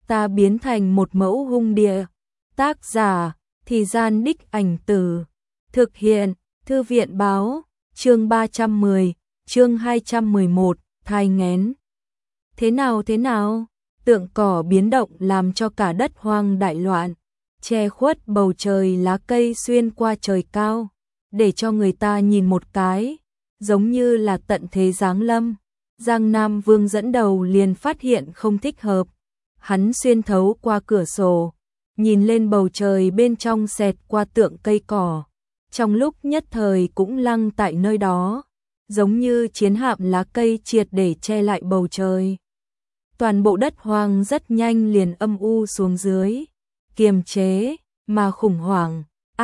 ta biến thành một mẫu hung địa. Tác giả, Thì Gian Đích Ảnh Tử. Thực hiện, Thư viện Báo, chương 310, chương 211, thai nghén. Thế nào? Tượng cỏ biến động làm cho cả đất hoang đại loạn, che khuất bầu trời, lá cây xuyên qua trời cao, để cho người ta nhìn một cái, giống như là tận thế giáng lâm. Giang Nam Vương dẫn đầu liền phát hiện không thích hợp. Hắn xuyên thấu qua cửa sổ, nhìn lên bầu trời bên trong xẹt qua tượng cây cỏ. Trong lúc nhất thời cũng lăng tại nơi đó, giống như chiến hạm lá cây triệt để che lại bầu trời. Toàn bộ đất hoang rất nhanh liền âm u xuống dưới, kiềm chế, mà khủng hoảng.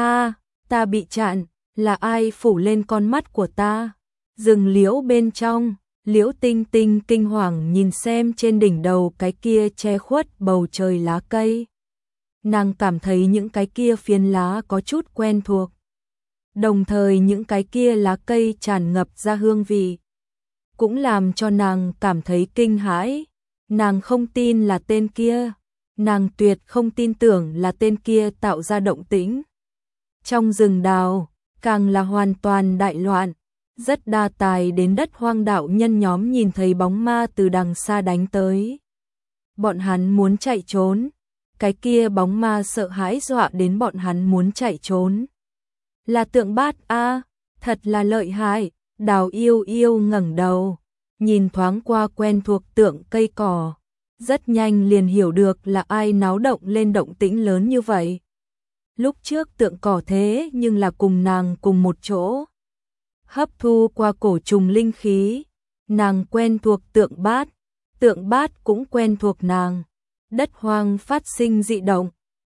Ta bị chặn, là ai phủ lên con mắt của ta? Rừng liễu bên trong, Liễu Tinh Tinh kinh hoàng nhìn xem trên đỉnh đầu cái kia che khuất bầu trời lá cây. Nàng cảm thấy những cái kia phiến lá có chút quen thuộc. Đồng thời những cái kia lá cây tràn ngập ra hương vị, cũng làm cho nàng cảm thấy kinh hãi. Nàng không tin là tên kia, nàng tuyệt không tin tưởng là tên kia tạo ra động tĩnh. Trong rừng đào, càng là hoàn toàn đại loạn. Rất đa tài đến đất hoang đạo nhân nhóm nhìn thấy bóng ma từ đằng xa đánh tới. Bọn hắn muốn chạy trốn, cái kia bóng ma sợ hãi dọa đến bọn hắn muốn chạy trốn. Là Tượng Bát a, thật là lợi hại. Đào Yêu Yêu ngẩng đầu, nhìn thoáng qua quen thuộc tượng cây cỏ, rất nhanh liền hiểu được là ai náo động lên động tĩnh lớn như vậy. Lúc trước tượng cỏ thế nhưng là cùng nàng cùng một chỗ, hấp thu qua cổ trùng linh khí, nàng quen thuộc Tượng Bát cũng quen thuộc nàng. Đất hoang phát sinh dị động,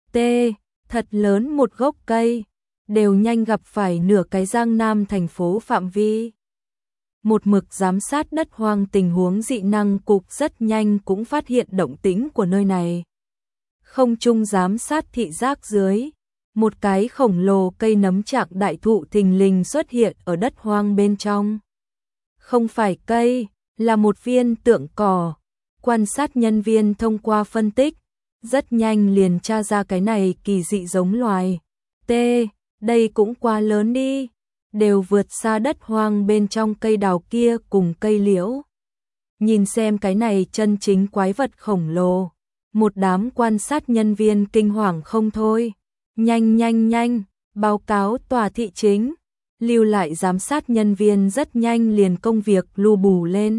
thật lớn một gốc cây, đều nhanh gặp phải nửa cái Giang Nam thành phố phạm vi. Một mực giám sát đất hoang tình huống dị năng cục rất nhanh cũng phát hiện động tĩnh của nơi này. Không trung giám sát thị giác dưới, một cái khổng lồ cây nấm trạng đại thụ thình lình xuất hiện ở đất hoang bên trong. Không phải cây, là một viên tượng cỏ. Quan sát nhân viên thông qua phân tích, rất nhanh liền tra ra cái này kỳ dị giống loài. Đây cũng quá lớn đi, đều vượt xa đất hoang bên trong cây đào kia cùng cây liễu. Nhìn xem cái này chân chính quái vật khổng lồ, một đám quan sát nhân viên kinh hoàng không thôi. Nhanh, báo cáo tòa thị chính. Lưu lại giám sát nhân viên rất nhanh liền công việc lu bù lên,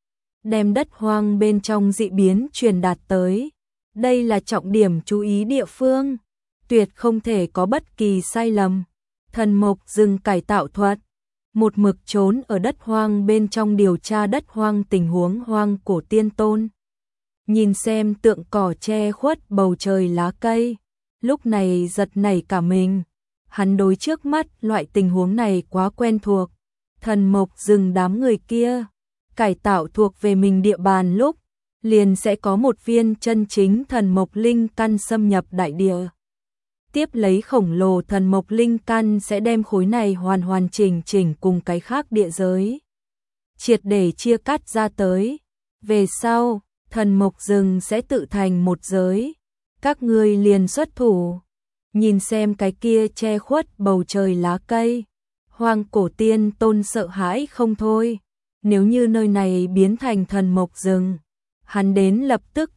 đem đất hoang bên trong dị biến truyền đạt tới. Đây là trọng điểm chú ý địa phương, tuyệt không thể có bất kỳ sai lầm. Thần mộc rừng cải tạo thuật, một mực trốn ở đất hoang bên trong điều tra đất hoang tình huống hoang cổ tiên tôn. Nhìn xem tượng cỏ che khuất bầu trời lá cây, lúc này giật nảy cả mình. Hắn đối trước mắt loại tình huống này quá quen thuộc. Thần mộc rừng đám người kia cải tạo thuộc về mình địa bàn lúc, liền sẽ có một viên chân chính thần mộc linh căn xâm nhập đại địa. Tiếp lấy khổng lồ thần mộc linh căn sẽ đem khối này hoàn chỉnh cùng cái khác địa giới, triệt để chia cắt ra tới. Về sau, thần mộc rừng sẽ tự thành một giới. Các ngươi liền xuất thủ. Nhìn xem cái kia che khuất bầu trời lá cây, hoang cổ tiên tôn sợ hãi không thôi. Nếu như nơi này biến thành thần mộc rừng, hắn đến lập tức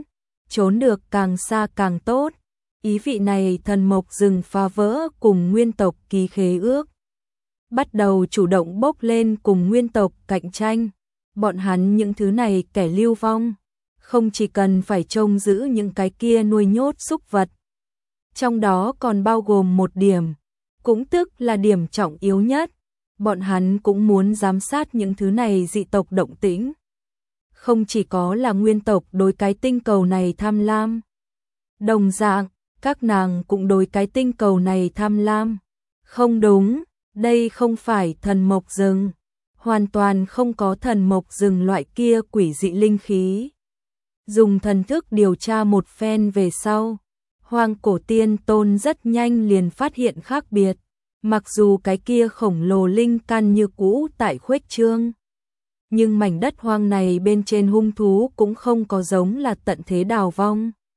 trốn được càng xa càng tốt. Ý vị này thần mộc rừng phá vỡ cùng nguyên tộc ký khế ước, bắt đầu chủ động bốc lên cùng nguyên tộc cạnh tranh. Bọn hắn những thứ này kẻ lưu vong, không chỉ cần phải trông giữ những cái kia nuôi nhốt súc vật, trong đó còn bao gồm một điểm, cũng tức là điểm trọng yếu nhất, bọn hắn cũng muốn giám sát những thứ này dị tộc động tĩnh. Không chỉ có là nguyên tộc đối cái tinh cầu này tham lam, đồng dạng, các nàng cũng đối cái tinh cầu này tham lam. Không đúng, đây không phải thần mộc rừng, hoàn toàn không có thần mộc rừng loại kia quỷ dị linh khí. Dùng thần thức điều tra một phen về sau, hoang cổ tiên tôn rất nhanh liền phát hiện khác biệt. Mặc dù cái kia khổng lồ linh căn như cũ tại khuếch trương, nhưng mảnh đất hoang này bên trên hung thú cũng không có giống là tận thế đào vong.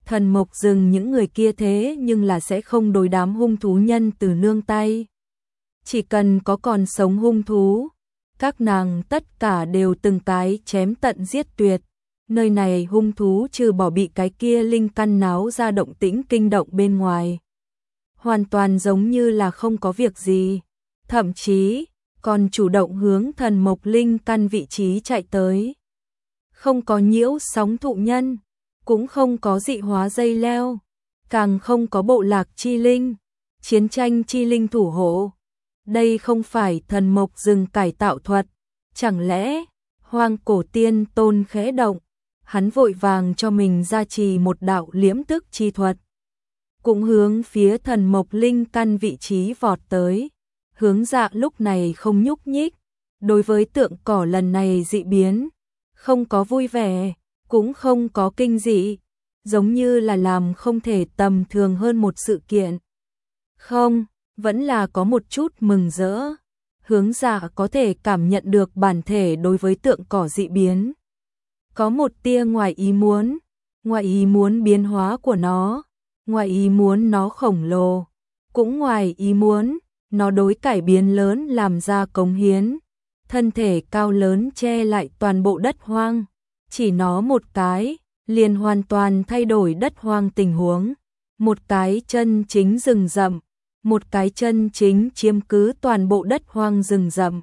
Thần mộc rừng những người kia thế nhưng là sẽ không đối đám hung thú nhân từ nương tay. Chỉ cần có còn sống hung thú, các nàng tất cả đều từng cái chém tận giết tuyệt. Nơi này hung thú trừ bỏ bị cái kia linh căn náo ra động tĩnh kinh động bên ngoài, hoàn toàn giống như là không có việc gì, thậm chí còn chủ động hướng thần mộc linh căn vị trí chạy tới. Không có nhiễu sóng thụ nhân, cũng không có dị hóa dây leo, càng không có bộ lạc chi linh, chiến tranh chi linh thủ hộ. Đây không phải thần mộc rừng cải tạo thuật, chẳng lẽ Hoang Cổ Tiên Tôn khẽ động, hắn vội vàng cho mình gia trì một đạo liễm tức chi thuật, cũng hướng phía thần mộc linh căn vị trí vọt tới. Hướng Dạ lúc này không nhúc nhích, đối với tượng cỏ lần này dị biến, không có vui vẻ, cũng không có kinh dị, giống như là làm không thể tầm thường hơn một sự kiện. Không, vẫn là có một chút mừng rỡ. Hướng Dạ có thể cảm nhận được bản thể đối với tượng cỏ dị biến có một tia ngoài ý muốn biến hóa của nó, ngoài ý muốn nó khổng lồ, cũng ngoài ý muốn nó đối cải biến lớn làm ra cống hiến. Thân thể cao lớn che lại toàn bộ đất hoang, chỉ nó một cái liền hoàn toàn thay đổi đất hoang tình huống. Một cái chân chính rừng rậm, một cái chân chính chiếm cứ toàn bộ đất hoang rừng rậm.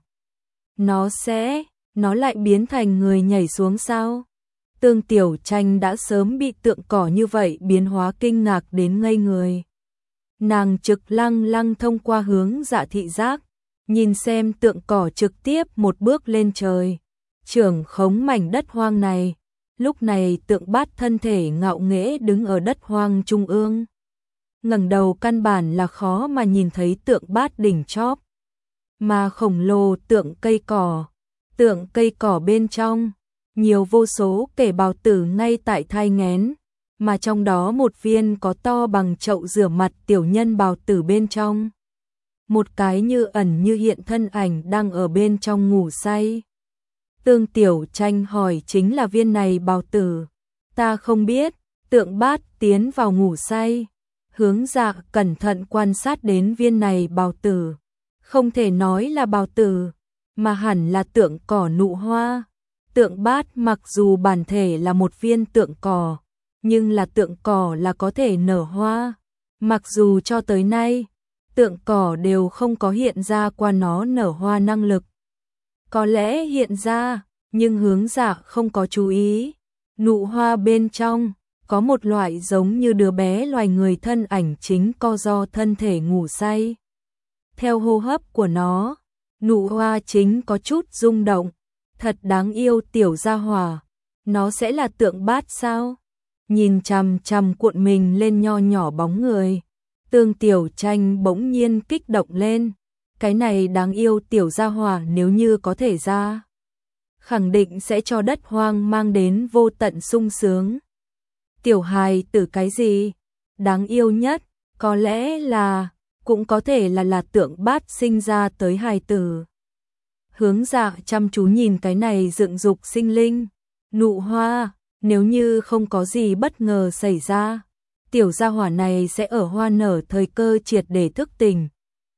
Nó lại biến thành người nhảy xuống sao? Tương Tiểu Tranh đã sớm bị tượng cỏ như vậy biến hóa kinh ngạc đến ngây người. Nàng trực lăng thông qua hướng Dạ thị giác, nhìn xem tượng cỏ trực tiếp một bước lên trời, trưởng khống mảnh đất hoang này. Lúc này tượng bát thân thể ngạo nghễ đứng ở đất hoang trung ương. Ngẩng đầu căn bản là khó mà nhìn thấy tượng bát đỉnh chóp, mà khổng lồ tượng cây cỏ bên trong, nhiều vô số kẻ bào tử ngay tại thai nghén, mà trong đó một viên có to bằng chậu rửa mặt tiểu nhân bào tử bên trong. Một cái như ẩn như hiện thân ảnh đang ở bên trong ngủ say. Tương Tiểu Tranh hỏi chính là viên này bào tử. Ta không biết. Tượng bát tiến vào ngủ say. Hướng Dạ cẩn thận quan sát đến viên này bào tử. Không thể nói là bào tử, mà hẳn là tượng cỏ nụ hoa. Tượng bát mặc dù bản thể là một viên tượng cỏ, nhưng là tượng cỏ là có thể nở hoa. Mặc dù cho tới nay, tượng cỏ đều không có hiện ra qua nó nở hoa năng lực. Có lẽ hiện ra, nhưng Hướng Dạ không có chú ý. Nụ hoa bên trong có một loại giống như đứa bé loài người thân ảnh chính co do thân thể ngủ say. Theo hô hấp của nó, nụ hoa chính có chút rung động. Thật đáng yêu tiểu gia hỏa. Nó sẽ là tượng bát sao? Nhìn chằm chằm cuộn mình lên nho nhỏ bóng người, Tương Tiểu Tranh bỗng nhiên kích động lên. Cái này đáng yêu tiểu gia hỏa nếu như có thể ra, khẳng định sẽ cho đất hoang mang đến vô tận sung sướng. Tiểu hài tử cái gì? Đáng yêu nhất, có lẽ là, cũng có thể là tượng bát sinh ra tới hài tử. Hướng Dạ chăm chú nhìn cái này dựng dục sinh linh. Nụ hoa, nếu như không có gì bất ngờ xảy ra, tiểu gia hỏa này sẽ ở hoa nở thời cơ triệt để thức tỉnh.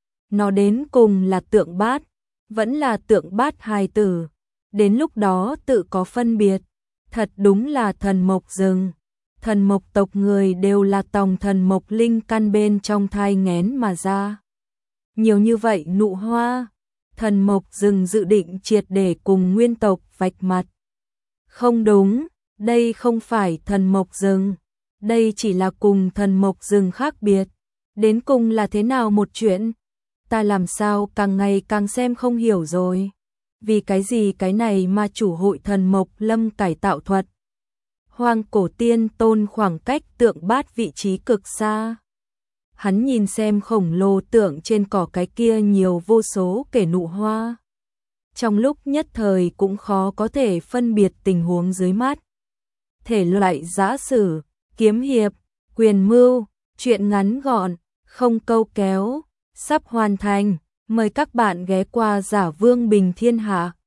Nó đến cùng là tượng bát, vẫn là tượng bát hài tử. Đến lúc đó tự có phân biệt. Thật đúng là thần mộc rừng. Thần mộc tộc người đều là tòng thần mộc linh căn bên trong thai nghén mà ra. Nhiều như vậy nụ hoa, thần mộc rừng dự định triệt để cùng nguyên tộc vạch mặt. Không đúng, đây không phải thần mộc rừng. Đây chỉ là cùng thần mộc rừng khác biệt. Đến cùng là thế nào một chuyện? Ta làm sao càng ngày càng xem không hiểu rồi. Vì cái gì cái này mà chủ hội thần mộc lâm cải tạo thuật? Hoang Cổ Tiên Tôn khoảng cách tượng bát vị trí cực xa. Hắn nhìn xem khổng lồ tượng trên cỏ cái kia nhiều vô số kẻ nụ hoa. Trong lúc nhất thời cũng khó có thể phân biệt tình huống dưới mắt. Thể loại giã sử, kiếm hiệp, quyền mưu, truyện ngắn gọn, không câu kéo, sắp hoàn thành. Mời các bạn ghé qua Giả Vương Bình Thiên Hạ.